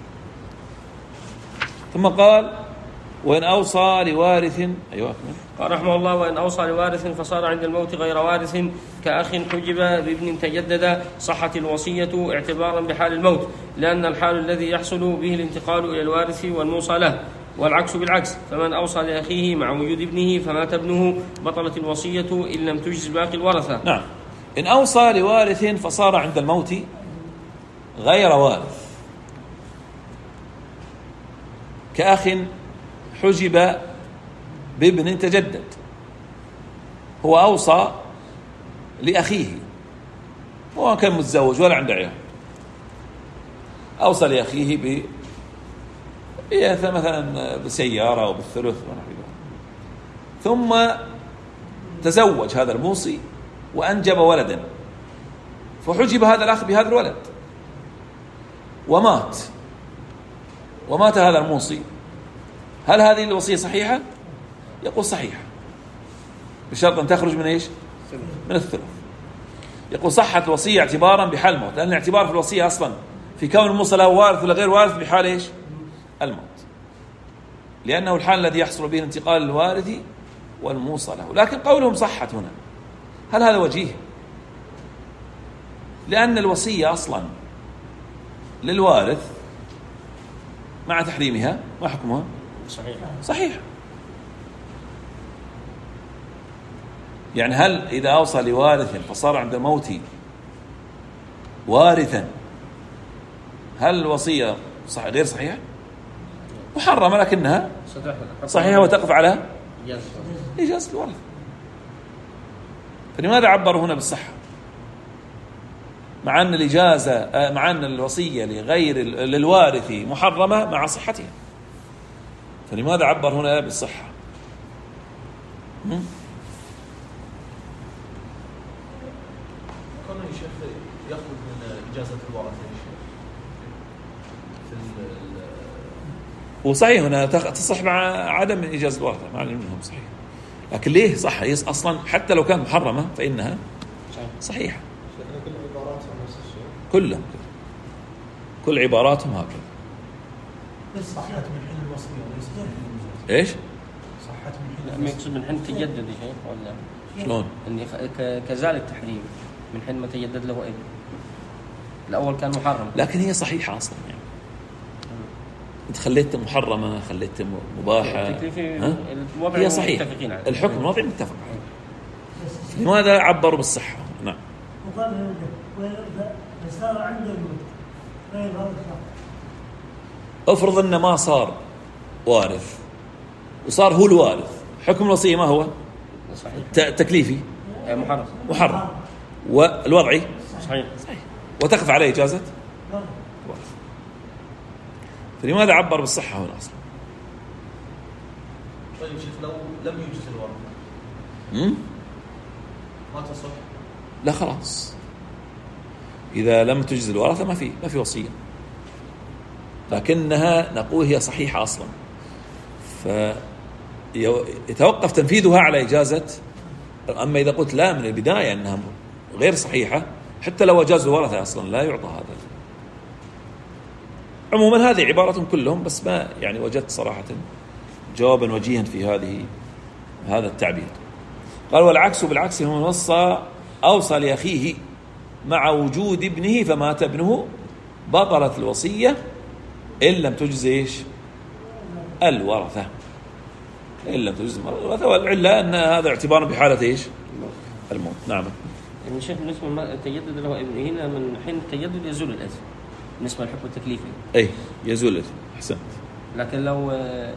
ثم قال وإن أوصى لوارث، أيوة أكمل. قال رحمه الله وإن أوصى لوارث فصار عند الموت غير وارث كأخ حجب بابن تجدد صحت الوصية اعتبارا بحال الموت، لأن الحال الذي يحصل به الانتقال إلى الوارث والموصى له، والعكس بالعكس. فمن أوصى لأخيه مع وجود ابنه فمات ابنه بطلت الوصية إن لم تجز باقي الورثة. نعم. إن أوصى لوارث فصار عند الموت غير وارث كأخ حجب بابن تجدد. هو أوصى لأخيه، هو كان متزوج ولا عنده عيال، أوصى لأخيه ب مثلا بسيارة أو بالثلث، ثم تزوج هذا الموصي وأنجب ولدا، فحجب هذا الأخ بهذا الولد ومات، ومات هذا الموصي. هل هذه الوصية صحيحة؟ يقول صحيحة، بشرط أن تخرج من إيش؟ من الثلث. يقول صحت الوصية اعتبارا بحال الموت، لأن الاعتبار في الوصية أصلا في كون الموصى له وارث ولا غير وارث بحال إيش؟ الموت، لأنه الحال الذي يحصل به الانتقال للوارث والموصى له. لكن قولهم صحت هنا، هل هذا وجيه؟ لأن الوصية أصلا للوارث مع تحريمها ما حكمها؟ صحيح صحيح. يعني هل إذا أوصى لوارث فصار عند الموت وارثا هل الوصية صح غير صحيحة؟ محرمة لكنها صحيحة وتقف على إجازة الورث. فلماذا عبروا هنا بالصحة مع أن الإجازة مع أن الوصية لغير للوارث محرمة مع صحتها؟ فلماذا عبر هنا بالصحة؟ كونه الشيخ يأخذ من إجازة الورثة وصحيح هنا تصح مع عدم إجازة الورثة، مع أنهم صحيح. لكن ليه صح؟ هي أصلا حتى لو كانت محرمة فإنها صحيحة. كل عباراتهم نفس الشيء، كلهم كل عباراتهم هكذا. بس صحت من حين الوصية وليس من حين إيش؟ صحت من لا، ما يقصد من حين تجدد يا شيخ ولا شلون؟ إني كزال التحريم من حين ما تجدد له ابن. الأول كان محرم، لكن هي صحيحة أصلا. يعني أنت خليتها محرمة، خليتها مباحة، هي صحيحة. الحكم الوضعي متفق عليه. لماذا عبروا بالصحة؟ نعم. وقال صار عنده غير وارث. افرض أن ما صار وارث وصار هو الوارث، حكم الوصية ما هو؟ صحيح. تكليفي محرم محرم، والوضعي صحيح صحيح، وتقف عليه إجازة الورث. فلماذا عبر بالصحة هنا أصلا؟ طيب شيخ لو لم يجز الورث امم ما تصح؟ لا خلاص، إذا لم تجز الورثة ما في ما في وصية، لكنها نقول هي صحيحة أصلا، فيتوقف تنفيذها على إجازة. أما إذا قلت لا من البداية أنها غير صحيحة، حتى لو أجاز الورثة أصلا لا يعطى هذا. عموما هذه عبارة كلهم، بس ما يعني وجدت صراحة جوابا وجيها في هذه هذا التعبير. قال والعكس بالعكس، هو وصى أوصى لأخيه مع وجود ابنه فمات ابنه بطلت الوصية إن لم تجز إيش؟ الورثة. إن لم تجز الورثة، والعلة أن هذا اعتبارا بحالة إيش؟ الموت. نعم. يعني الشيخ بالنسبة للتجدد اللي هو ابن هنا من حين التجدد يزول الإثم بالنسبة للحكم التكليفي. أي يزول الإثم. أحسنت. لكن لو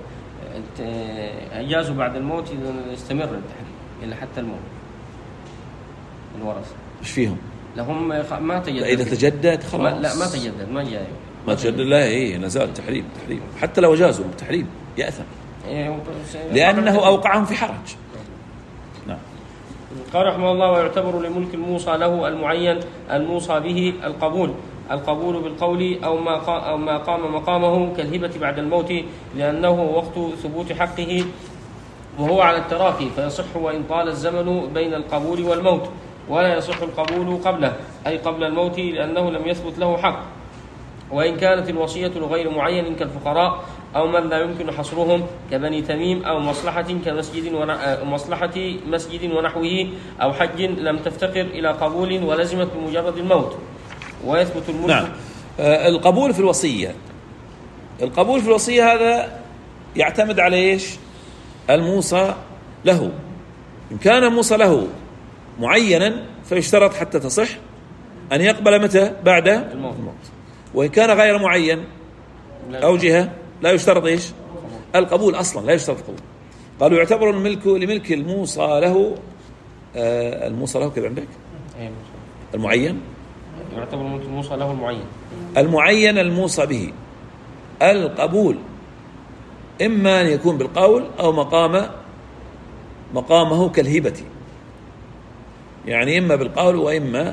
أجازوا بعد الموت يستمر التحريم إلا حتى الموت الورثة. إيش فيهم؟ لهم ما تجدد. إذا تجدد خلاص. لا ما تجدد ما جاء. ما تجدد لا إيه نزال تحريم تحريم حتى لو جازوا التحريم يأثم. لأنه أوقعهم في حرج. نعم. قال رحمه الله: ويعتبر لملك الموصى له المعين الموصى به القبول القبول بالقول أو ما أو ما قام مقامه كالهبة بعد الموت، لأنه وقت ثبوت حقه وهو على التراخي، فيصح وإن طال الزمن بين القبول والموت، ولا يصح القبول قبله أي قبل الموت لأنه لم يثبت له حق. وإن كانت الوصية لغير معين كالفقراء أو من لا يمكن حصرهم كبني تميم أو مصلحة كمسجد ومصلحة مسجد ونحوه أو حج لم تفتقر إلى قبول ولزمت بمجرد الموت ويثبت الملك. نعم. آه القبول في الوصية القبول في الوصية هذا يعتمد على إيش؟ الموصى له. إن كان الموصى له معينا فيشترط حتى تصح أن يقبل متى؟ بعد الموت. وإن كان غير معين أو جهة لا يشترط إيش؟ القبول أصلا لا يشترط القبول. قالوا يعتبر الملك لملك الموصى له آه الموصى له كذا عندك المعين يعتبر ملك الموصى له المعين المعين الموصى به القبول إما أن يكون بالقول أو مقام مقامه كالهبة، يعني إما بالقول وإما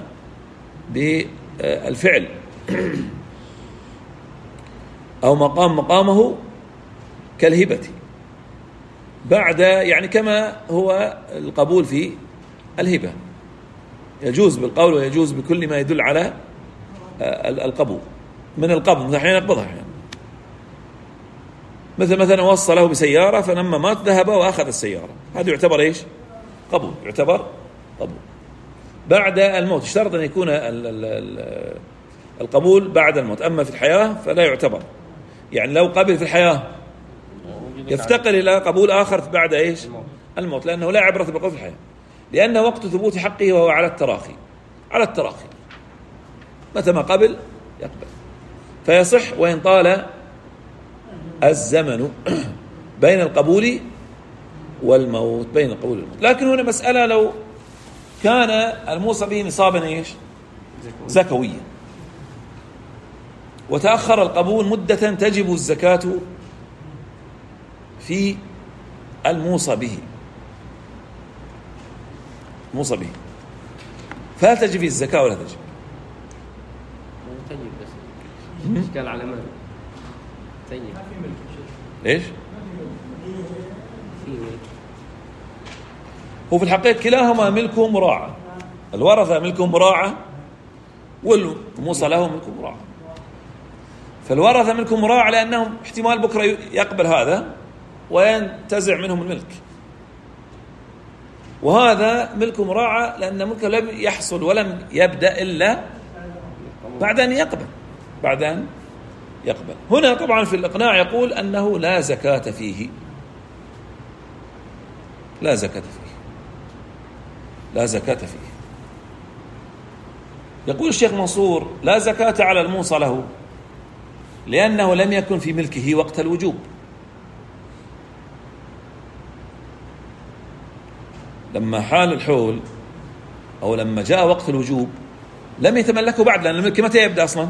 بالفعل أو مقام مقامه كالهبة بعد، يعني كما هو القبول في الهبة يجوز بالقول ويجوز بكل ما يدل على القبول من القبض، أحيانا يقبضها أحيانا. مثل مثلا وصى له بسيارة فلما مات ذهب وأخذ السيارة، هذا يعتبر إيش؟ قبول، يعتبر قبول بعد الموت. اشترط أن يكون القبول بعد الموت، أما في الحياة فلا يعتبر. يعني لو قبل في الحياة يفتقر إلى قبول آخر بعد إيش؟ الموت، لأنه لا عبرة بالقبول في الحياة، لأنه وقت ثبوت حقه وهو على التراخي على التراخي متى ما قبل يقبل، فيصح وإن طال الزمن بين القبول والموت بين القبول والموت. لكن هنا مسألة، لو كان الموصى به نصابا إيش؟ زكويا، وتأخر القبول مدة تجب الزكاة في الموصى به موصى به فهل تجب في الزكاة ولا تجب؟ تجب بس إشكال على مال تجب. ليش؟ هو في الحقيقة كلاهما ملكه مراعى، الورثة ملكه مراعى والموصى له ملكه مراعى. فالورثة ملكه مراعى لأنهم احتمال بكرة يقبل هذا وينتزع منهم الملك، وهذا ملكه مراعى لأن ملكه لم يحصل ولم يبدأ إلا بعد أن يقبل بعد أن يقبل. هنا طبعا في الإقناع يقول أنه لا زكاة فيه لا زكاة فيه لا زكاة فيه يقول الشيخ منصور: لا زكاة على الموصى له لأنه لم يكن في ملكه وقت الوجوب. لما حال الحول أو لما جاء وقت الوجوب لم يتملكه بعد، لأن الملك متى يبدأ أصلا؟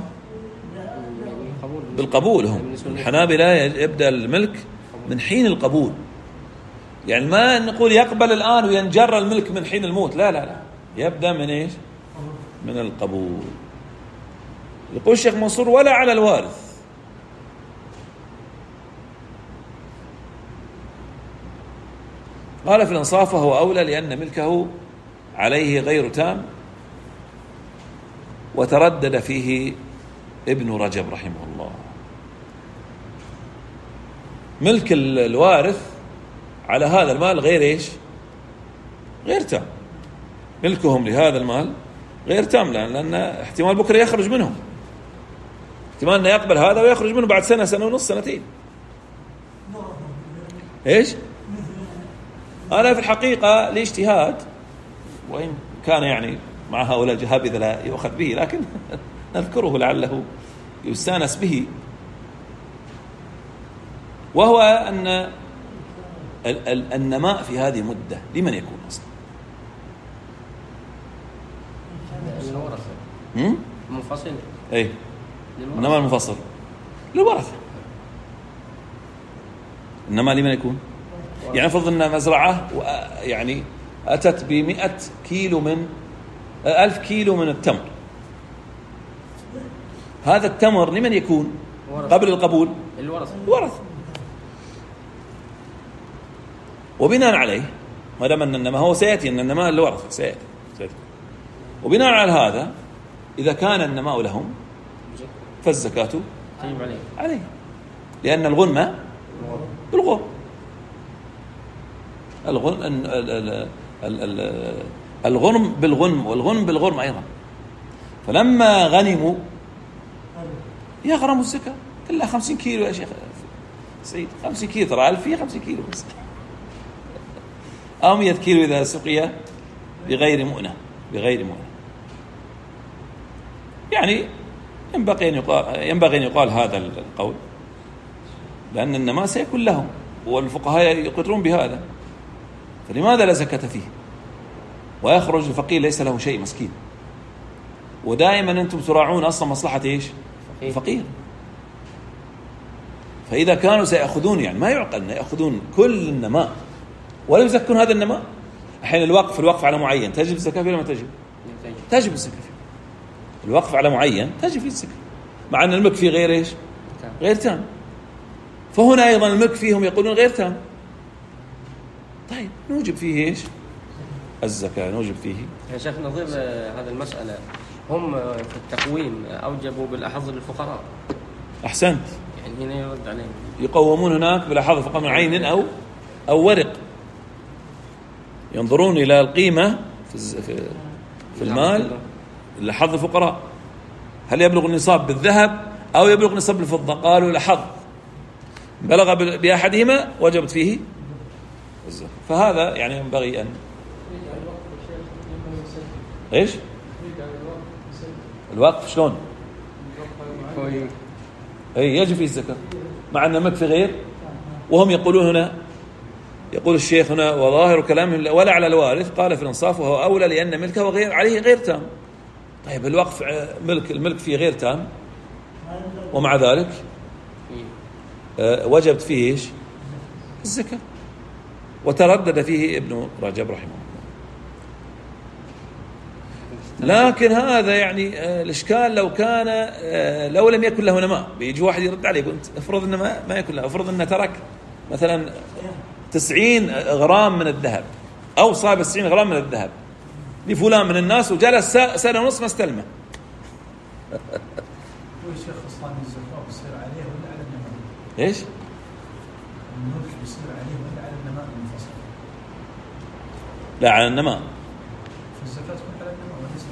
بالقبول. هم الحنابلة يبدأ الملك من حين القبول، يعني ما نقول يقبل الآن وينجر الملك من حين الموت، لا لا لا يبدأ من إيش؟ من القبول. يقول الشيخ منصور: ولا على الوارث. قال في الإنصاف: فهو أولى لأن ملكه عليه غير تام. وتردد فيه ابن رجب رحمه الله. ملك الوارث على هذا المال غير إيش؟ غير تام. ملكهم لهذا المال غير تام، لأن احتمال بكرة يخرج منهم، احتمال أنه يقبل هذا ويخرج منه بعد سنة سنة ونص سنتين. إيش؟ أنا في الحقيقة لاجتهاد وإن كان يعني مع هؤلاء جهابذة لا يؤخذ به، لكن نذكره لعله يستانس به، وهو أن النماء في هذه المدة لمن يكون أصلا؟ منفصل. أي النماء المنفصل للورثة. النماء لمن يكون؟ يعني فرض أن مزرعة يعني أتت بمئة كيلو من ألف كيلو من التمر، هذا التمر لمن يكون قبل القبول؟ الورثة. الورثة. وبناء عليه ما دام أن النماء هو سيأتي أن النماء الورثة سيأتي. سيأتي وبناء على هذا إذا كان النماء لهم فالزكاة تجب عليه عليه، لأن الغنم بالغنم، الغنم الغنم بالغنم والغنم بالغنم أيضا. فلما غنموا يغرموا الزكاة كلها خمسين كيلو يا شيخ سيد، خمسين كيلو ترى ألف فيه خمسين كيلو بس، أو مئة كيلو إذا سقي بغير مؤنة بغير مؤنة. يعني ينبغي أن يقال ينبغي أن يقال هذا القول، لأن النماء سيكون لهم والفقهاء يقرون بهذا، فلماذا لا زكاة فيه ويخرج الفقير ليس له شيء مسكين؟ ودائما أنتم تراعون أصلا مصلحة إيش؟ الفقير. فإذا كانوا سيأخذون يعني ما يعقل أن يأخذون كل النماء ولا يزكون هذا النماء. الحين الوقف الوقف على معين تجب الزكاة فيه ولا ما تجب؟ تجب الزكاة فيه. الوقف على معين تجب فيه الزكاة، مع أن الملك فيه غير إيش؟ غير تام. فهنا أيضا الملك فيهم يقولون غير تام. طيب نوجب فيه إيش؟ الزكاة نوجب فيه. يا شيخ نظير هذه المسألة، هم في التقويم أوجبوا بالأحظ للفقراء. أحسنت. يعني هنا يرد عليهم يقومون هناك بالأحظ فقط من عين أو أو ورق، ينظرون إلى القيمة في في المال لحظ الفقراء، هل يبلغ النصاب بالذهب أو يبلغ النصاب بالفضة؟ قالوا لحظ بلغ بأحدهما وجبت فيه الزكاة. فهذا يعني ينبغي أن إيش الوقف شلون أي يجب فيه الزكاة، مع أن الملك في غير، وهم يقولون هنا يقول الشيخ هنا وظاهر كلامهم ولا على الوارث قال في الانصاف وهو أولى لأن ملكه وغير عليه غير تام. طيب الوقف ملك الملك فيه غير تام ومع ذلك وجبت فيه إيش الزكاة، وتردد فيه ابن رجب رحمه الله. لكن هذا يعني الإشكال لو كان لو لم يكن له نماء، بيجي واحد يرد عليه قلت افرض إنه ما, ما يكون له، افرض إنه ترك مثلا تسعين غرام من الذهب أو صاب تسعين غرام من الذهب لفلان من الناس وجلس سنة ونص ما استلمه. هو الشيخ أصلاً الزكاة بيصير عليه ولا على النماء؟ إيش؟ الملك بيصير عليه ولا على النماء المنفصل؟ لا على النماء. فالزكاة تكون على النماء وليس.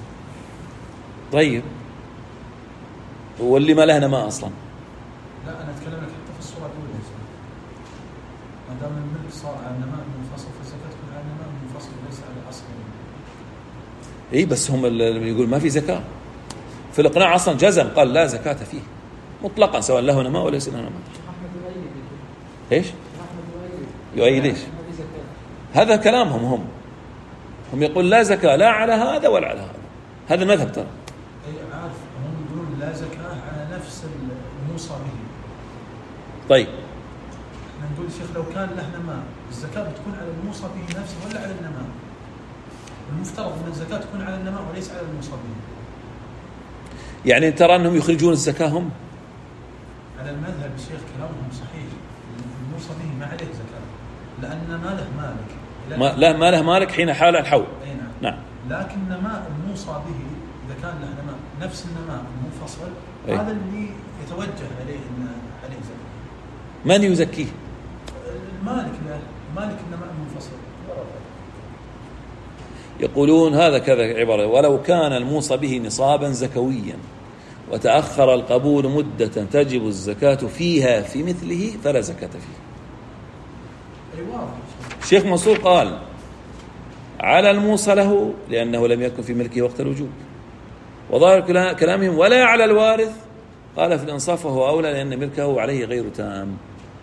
طيب واللي ما له نماء أصلاً؟ لا أنا أتكلم لك حتى في الصورة الأولى، ما دام الملك صار على النماء المنفصل فالزكاة تكون على النماء المنفصل وليس على الأصل. إيه بس هم اللي يقول ما في زكاة في الإقناع أصلا جزم قال لا زكاة فيه مطلقا سواء له نماء ولا ليس له نماء. إيش؟ يؤيد إيش؟ هذا كلامهم هم هم يقول لا زكاة لا على هذا ولا على هذا، هذا المذهب ترى. أي عارف هم يقولون لا زكاة على نفس الموصى به. طيب نقول الشيخ لو كان له نماء الزكاة بتكون على الموصى به نفسه ولا على النماء؟ المفترض أن الزكاة تكون على النماء وليس على الموصى به. يعني ترى أنهم يخرجون الزكاة هم؟ على المذهب الشيخ كلامهم صحيح، الموصى به ما عليه زكاة لأن ما له مالك. ما لا ما له مالك حين حال الحول. أي نعم. نعم. لكن نماء الموصى به إذا كان له نماء نفس النماء المنفصل أي. هذا اللي يتوجه عليه إن عليه زكاة. من يزكيه؟ المالك له مالك النماء المنفصل. يقولون هذا كذا عبارة ولو كان الموصى به نصابا زكويا وتأخر القبول مدة تجب الزكاة فيها في مثله فلا زكاة فيه. أي واضح. الشيخ منصور قال على الموصى له لأنه لم يكن في ملكه وقت الوجوب. وظاهر كلامهم ولا على الوارث قال في الإنصاف وهو أولى لأن ملكه عليه غير تام.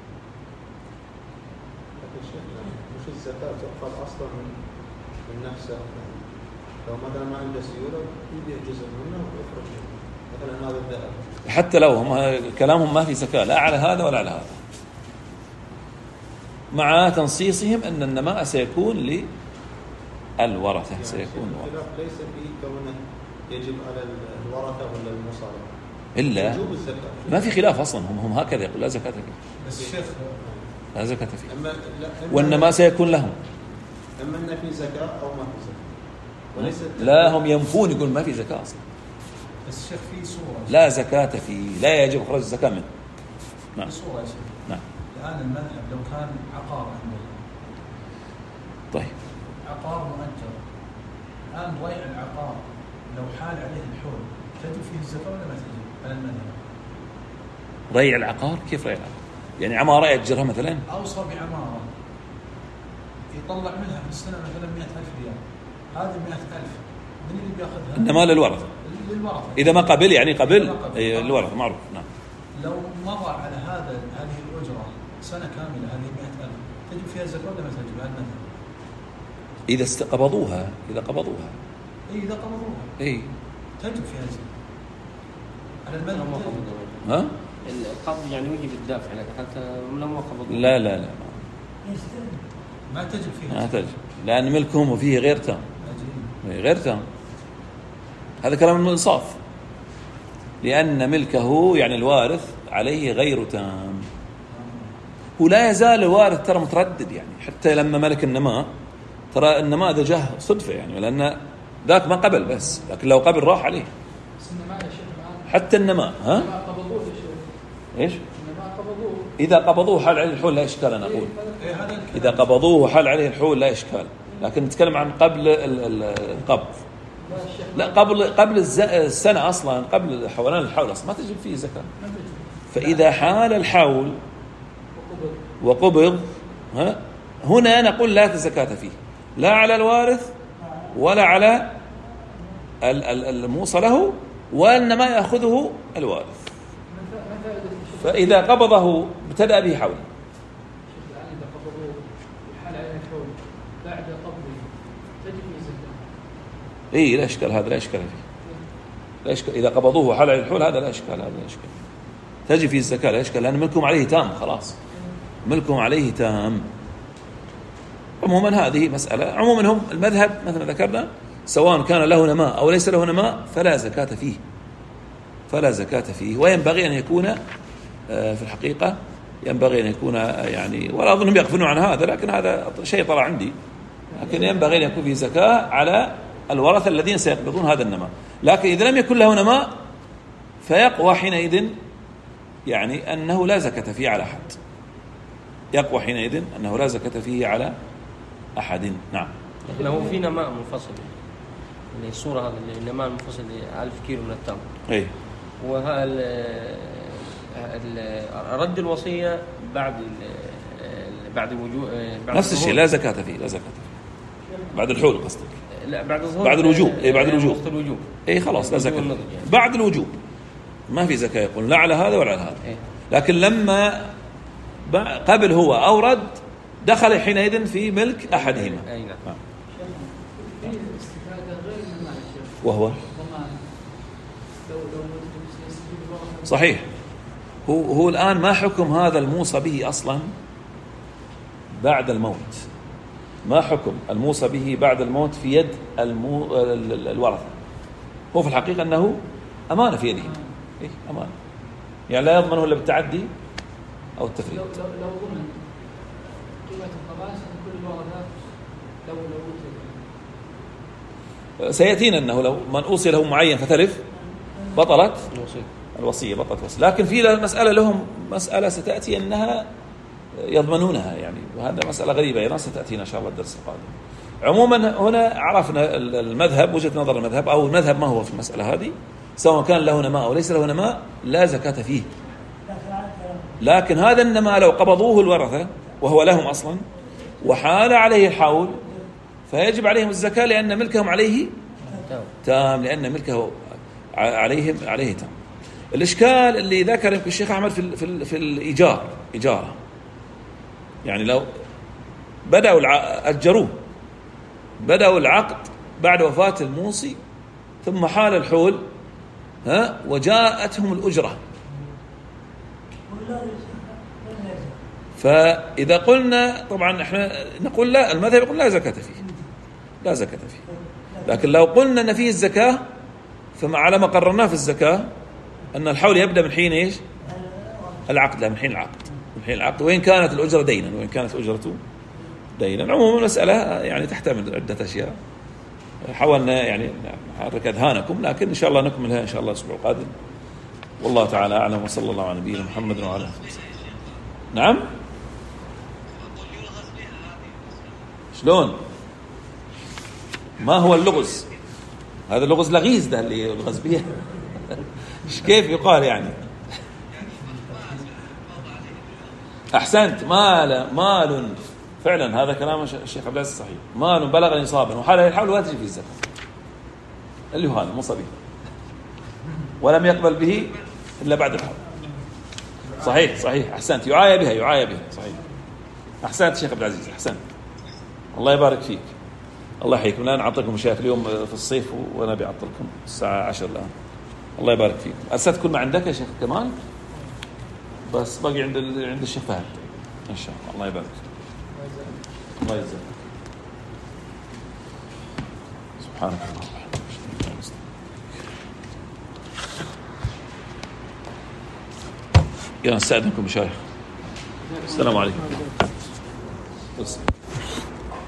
مش الزكاة تؤخذ أصلا من نفسه، لو مثلا ما عنده سيولة يبيع جزء منه ويخرج مثلا هذا الذهب، حتى لو هم كلامهم ما في زكاة لا على هذا ولا على هذا، مع تنصيصهم أن النماء سيكون للورثة. يعني سيكون الخلاف ليس في كونه يجب على الورثة ولا المصارف إلا ما في خلاف أصلا، هم هم هكذا يقول لا زكاة فيه. بس الشيخ لا زكاة فيه أما والنماء سيكون لهم. أما أن في زكاة أو ما في زكاة وليس لا هم ينفون يقول ما في زكاة أصلا. بس الشيخ في صورة لا زكاة فيه، لا يجب إخراج الزكاة منه. نعم. في صورة يا شيخ. نعم. الآن المذهب لو كان عقار عنده، طيب عقار مؤجر، الآن ضيع العقار لو حال عليه الحول تجب فيه الزكاة ولا ما تجب على المذهب؟ ريع العقار كيف ريع العقار؟ يعني عمارة يأجرها مثلا؟ أوصى بعمارة يطلع منها في السنة مثلا مئة ألف ريال، هذه مئة ألف من اللي بياخذها؟ إنما للورثة. للورثة. إذا ما قبل يعني قبل الورثة معروف. نعم. لو مضى على هذا هذه الأجرة سنة كاملة هذه مئة ألف تجب فيها الزكاة ولا ما تجب على المذهب؟ إذا استقبضوها إذا قبضوها. إيه إذا قبضوها. إيه. تجب فيها الزكاة. على المذهب. ها؟ القبض يعني وجب الدافع لك حتى لما قبضوا. لا لا لا. ما تجب فيها. ما تجب لأن ملكهم وفيه غير تام. غير تام. هذا كلام الإنصاف. لأن ملكه يعني الوارث عليه غير تام. ولا يزال الوارث ترى متردد يعني حتى لما ملك النماء ترى النماء ذا جه صدفة يعني لأن ذاك ما قبل بس لكن لو قبل راح عليه. حتى النماء ها؟ إيش؟ إذا قبضوه حال عليه الحول لا إشكال أنا أقول. إذا قبضوه حال عليه الحول لا إشكال، لكن نتكلم عن قبل القبض. لا قبل قبل السنة أصلا قبل حولان الحول أصلا ما تجب فيه زكاة. فإذا حال الحول وقبض ها هنا نقول لا زكاة فيه لا على الوارث ولا على الموصى له وإنما يأخذه الوارث. فإذا قبضه ابتدأ به حول. إيه لا إشكال هذا لا إشكال فيه. لا إشكال إذا قبضوه حال على الحول هذا لا إشكال هذا لا إشكال. تجي فيه الزكاة لا إشكال لأن ملكهم عليه تام خلاص. ملكهم عليه تام. عموما هذه مسألة. عموما هم المذهب مثل ما ذكرنا سواء كان له نماء أو ليس له نماء فلا زكاة فيه. فلا زكاة فيه وينبغي أن يكون في الحقيقة ينبغي أن يكون يعني ولا أظنهم يغفلون عن هذا لكن هذا شيء طلع عندي لكن ينبغي أن يكون فيه زكاة على الورثة الذين سيقبضون هذا النماء. لكن إذا لم يكن له نماء فيقوى حينئذ يعني أنه لا زكاة فيه على أحد. يقوى حينئذ أنه لا زكاة فيه على أحد. نعم. لكن هو في نماء منفصل يعني الصورة هذا النماء المنفصل ألف كيلو من التمر. إيه. وهذا رد الوصية بعد بعد وجوب نفس الشيء لا زكاة فيه لا زكاة فيه بعد الحول قصدك. لا بعد الظهور بعد الوجوب إيه بعد الوجوب وقت الوجوب إيه خلاص لا زكاة يعني. بعد الوجوب ما في زكاة يقول لا على هذا ولا على هذا إيه. لكن لما قبل هو أو رد دخل حينئذ في ملك أحدهما. أي نعم. آه. وهو صحيح. هو هو الآن ما حكم هذا الموصى به أصلا بعد الموت؟ ما حكم الموصى به بعد الموت في يد المو... الورثة؟ هو في الحقيقة أنه أمانة في يده. إيه أمانة يعني لا يضمنه إلا بالتعدي أو التفريط. لو لو ضمن قيمة الخماس كل الورثات لو لو سيأتينا أنه لو من أوصي له معين فتلف بطلت الوصية بطلت وصية. لكن في مسألة لهم مسألة ستأتي أنها يضمنونها يعني وهذا مسألة غريبة أيضا ستأتينا إن شاء الله الدرس القادم. عموما هنا عرفنا المذهب وجهة نظر المذهب أو المذهب ما هو في المسألة هذه سواء كان له نماء أو ليس له نماء لا زكاة فيه. لكن هذا النماء لو قبضوه الورثة وهو لهم أصلا وحال عليه الحول فيجب عليهم الزكاة لأن ملكهم عليه تام، لأن ملكه عليهم عليه تام. الإشكال اللي ذكر يمكن الشيخ أحمد في في في الإيجار، إجارة يعني لو بدأوا أجروه بدأوا العقد بعد وفاة الموصي ثم حال الحول ها وجاءتهم الأجرة، فإذا قلنا طبعا احنا نقول لا، المذهب يقول لا زكاة فيه، لا زكاة فيه. لكن لو قلنا أن فيه الزكاة فما على ما قررناه في الزكاة أن الحول يبدأ من حين إيش؟ العقد، لا من حين العقد، من حين العقد وإن كانت الأجرة دينا، وإن كانت الأجرة دينا. عموما المسألة يعني تحتمل عدة أشياء، حاولنا يعني نحرك أذهانكم، لكن إن شاء الله نكملها إن شاء الله الأسبوع القادم. والله تعالى أعلم، وصلى الله على نبينا محمد وعلى آله وصحبه. نعم شلون؟ ما هو اللغز؟ هذا اللغز لغيز ده اللي يلغز به. إيش كيف يقال يعني؟ أحسنت، مال مال فعلا، هذا كلام الشيخ عبد العزيز صحيح، مال بلغ نصابا وحاله الحول ولا تجي فيه الزكاة، اللي هو هذا مصابي ولم يقبل به إلا بعد الحول. صحيح صحيح، أحسنت، يعاية بها يعاية بها، صحيح، أحسنت الشيخ عبد العزيز، أحسنت، الله يبارك فيك، الله يحييكم. الآن أعطيكم مشاكل اليوم في الصيف وأنا بيعطلكم الساعة عشر الآن، الله يبارك فيكم. أرسلت كل ما عندك يا شيخ كمال، بس باقي عند عند الشيخ فهد إن شاء الله، الله يبارك فيك، الله يجزاك. سبحانك اللهم وبحمدك. يا نستأذنكم مشايخ، السلام عليكم.